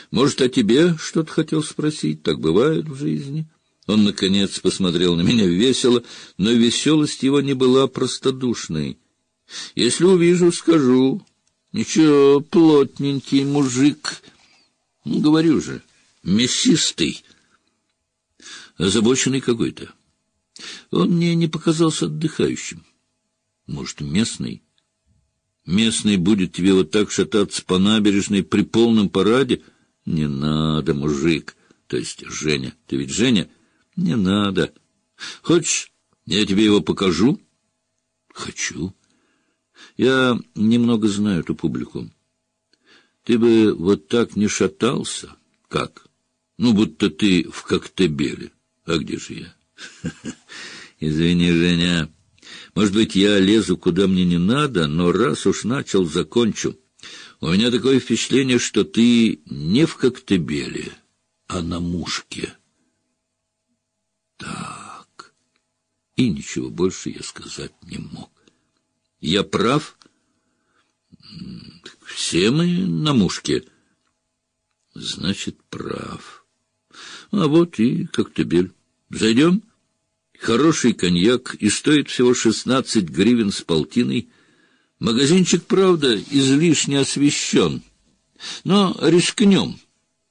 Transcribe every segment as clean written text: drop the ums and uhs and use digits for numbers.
Может, о тебе что-то хотел спросить? Так бывает в жизни. Он, наконец, посмотрел на меня весело, но веселость его не была простодушной. Если увижу, скажу. Ничего, плотненький мужик. Ну, говорю же, мясистый. Озабоченный какой-то. Он мне не показался отдыхающим. Может, местный? Местный будет тебе вот так шататься по набережной при полном параде? Не надо, мужик. То есть Женя. Ты ведь Женя? Не надо. Хочешь, я тебе его покажу? Хочу. Я немного знаю эту публику. Ты бы вот так не шатался. Как? Ну, будто ты в Коктебеле. А где же я? Извини, Женя. Может быть, я лезу куда мне не надо, но раз уж начал, закончу. У меня такое впечатление, что ты не в Коктебеле, а на Мушке. Так. И ничего больше я сказать не мог. Я прав? Все мы на Мушке. Значит, прав. А вот и Коктебель. Зайдем? Хороший коньяк, и стоит всего 16 гривен с полтиной. Магазинчик, правда, излишне освещен, но рискнем.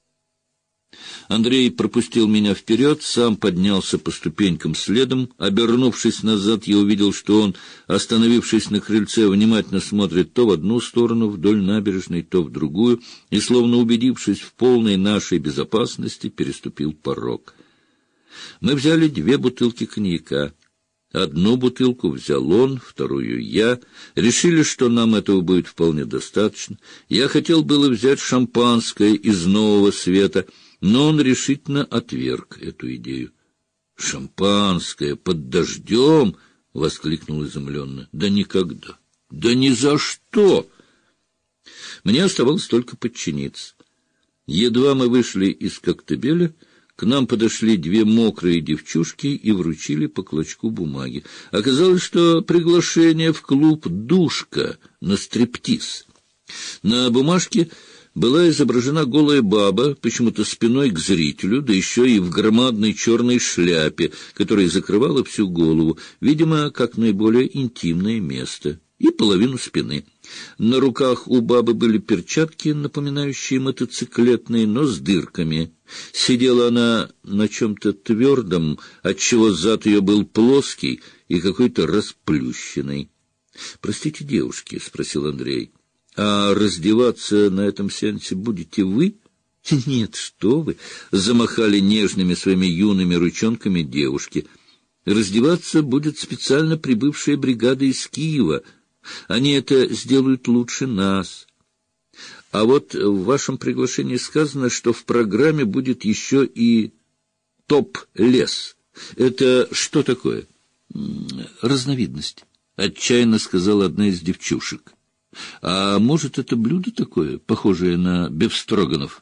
Андрей пропустил меня вперед, сам поднялся по ступенькам следом. Обернувшись назад, я увидел, что он, остановившись на крыльце, внимательно смотрит то в одну сторону вдоль набережной, то в другую, и, словно убедившись в полной нашей безопасности, переступил порог. Мы взяли 2 бутылки коньяка. Одну бутылку взял он, вторую я. Решили, что нам этого будет вполне достаточно. Я хотел было взять шампанское из Нового Света, но он решительно отверг эту идею. «Шампанское под дождем!» — воскликнул изумленно. «Да никогда! Да ни за что!» Мне оставалось только подчиниться. Едва мы вышли из Коктебеля, к нам подошли 2 мокрые девчушки и вручили по клочку бумаги. Оказалось, что приглашение в клуб «Душка» на стриптиз. На бумажке была изображена голая баба, почему-то спиной к зрителю, да еще и в громадной черной шляпе, которая закрывала всю голову, видимо, как наиболее интимное место, и половину спины. На руках у бабы были перчатки, напоминающие мотоциклетные, но с дырками. Сидела она на чем-то твердом, отчего зад ее был плоский и какой-то расплющенный. — Простите, девушки, — спросил Андрей, — а раздеваться на этом сеансе будете вы? — Нет, что вы! — замахали нежными своими юными ручонками девушки. — Раздеваться будет специально прибывшая бригада из Киева. Они это сделают лучше нас. А вот в вашем приглашении сказано, что в программе будет еще и топ-лес. Это что такое? Разновидность, — отчаянно сказала одна из девчушек. А может, это блюдо такое, похожее на бефстроганов?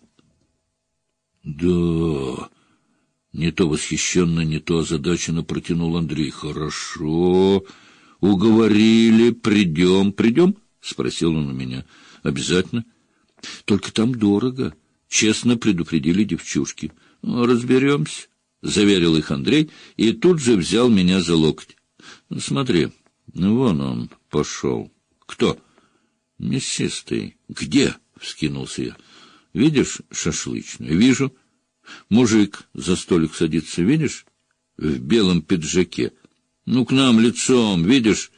Да, не то восхищенно, не то озадаченно протянул Андрей. Хорошо. Уговорили, придем. Придем? — спросил он у меня. — Обязательно. Только там дорого, — честно предупредили девчушки. — Разберемся, — заверил их Андрей и тут же взял меня за локоть. — Смотри, вон он пошел. — Кто? — Мясистый. — Где? — вскинулся я. — Видишь шашлычную? — Вижу. Мужик за столик садится, видишь? В белом пиджаке. Ну, к нам лицом, видишь,